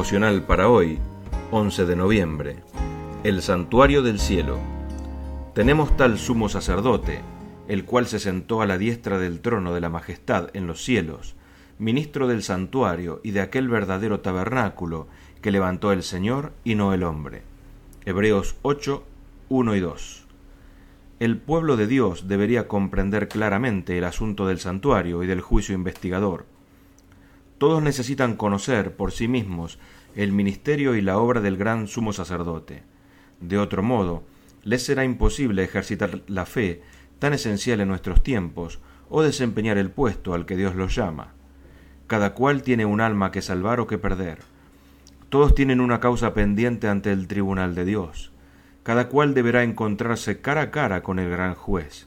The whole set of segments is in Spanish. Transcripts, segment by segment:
Devocional para hoy, 11 de noviembre. El santuario del cielo. Tenemos tal sumo sacerdote, el cual se sentó a la diestra del trono de la majestad en los cielos, ministro del santuario y de aquel verdadero tabernáculo que levantó el Señor y no el hombre. Hebreos 8, 1 y 2. El pueblo de Dios debería comprender claramente el asunto del santuario y del juicio investigador. Todos necesitan conocer por sí mismos el ministerio y la obra del gran sumo sacerdote. De otro modo, les será imposible ejercitar la fe tan esencial en nuestros tiempos o desempeñar el puesto al que Dios los llama. Cada cual tiene un alma que salvar o que perder. Todos tienen una causa pendiente ante el tribunal de Dios. Cada cual deberá encontrarse cara a cara con el gran juez.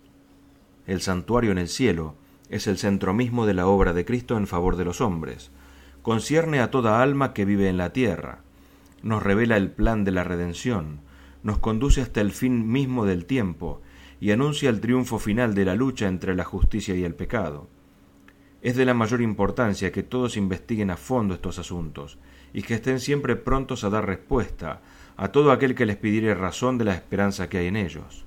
El santuario en el cielo es el centro mismo de la obra de Cristo en favor de los hombres. Concierne a toda alma que vive en la tierra. Nos revela el plan de la redención, nos conduce hasta el fin mismo del tiempo y anuncia el triunfo final de la lucha entre la justicia y el pecado. Es de la mayor importancia que todos investiguen a fondo estos asuntos y que estén siempre prontos a dar respuesta a todo aquel que les pidiere razón de la esperanza que hay en ellos.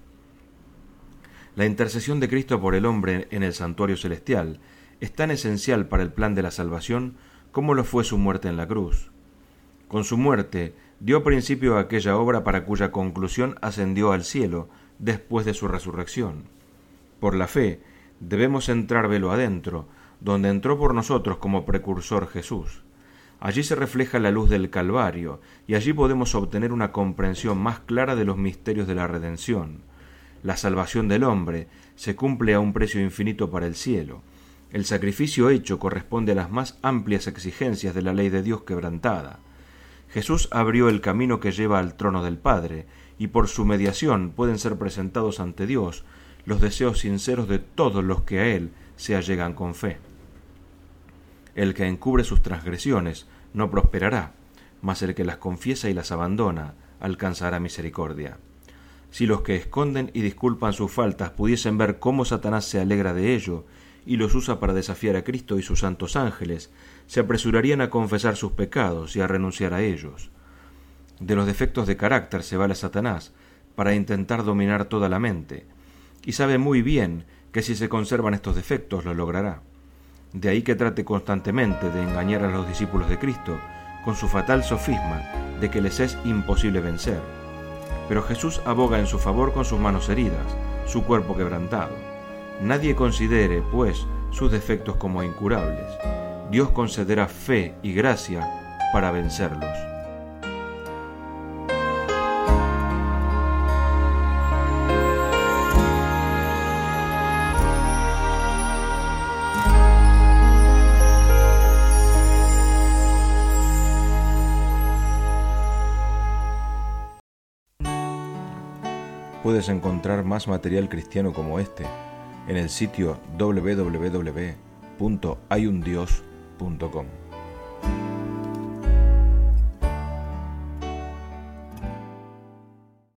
La intercesión de Cristo por el hombre en el santuario celestial es tan esencial para el plan de la salvación como lo fue su muerte en la cruz. Con su muerte dio principio a aquella obra para cuya conclusión ascendió al cielo después de su resurrección. Por la fe debemos entrar velo adentro, donde entró por nosotros como precursor Jesús. Allí se refleja la luz del Calvario y allí podemos obtener una comprensión más clara de los misterios de la redención. La salvación del hombre se cumple a un precio infinito para el cielo. El sacrificio hecho corresponde a las más amplias exigencias de la ley de Dios quebrantada. Jesús abrió el camino que lleva al trono del Padre, y por su mediación pueden ser presentados ante Dios los deseos sinceros de todos los que a Él se allegan con fe. El que encubre sus transgresiones no prosperará, mas el que las confiesa y las abandona alcanzará misericordia. Si los que esconden y disculpan sus faltas pudiesen ver cómo Satanás se alegra de ello y los usa para desafiar a Cristo y sus santos ángeles, se apresurarían a confesar sus pecados y a renunciar a ellos. De los defectos de carácter se vale Satanás para intentar dominar toda la mente, y sabe muy bien que si se conservan estos defectos lo logrará. De ahí que trate constantemente de engañar a los discípulos de Cristo con su fatal sofisma de que les es imposible vencer. Pero Jesús aboga en su favor con sus manos heridas, su cuerpo quebrantado. Nadie considere, pues, sus defectos como incurables. Dios concederá fe y gracia para vencerlos. Puedes encontrar más material cristiano como este en el sitio www.hayundios.com.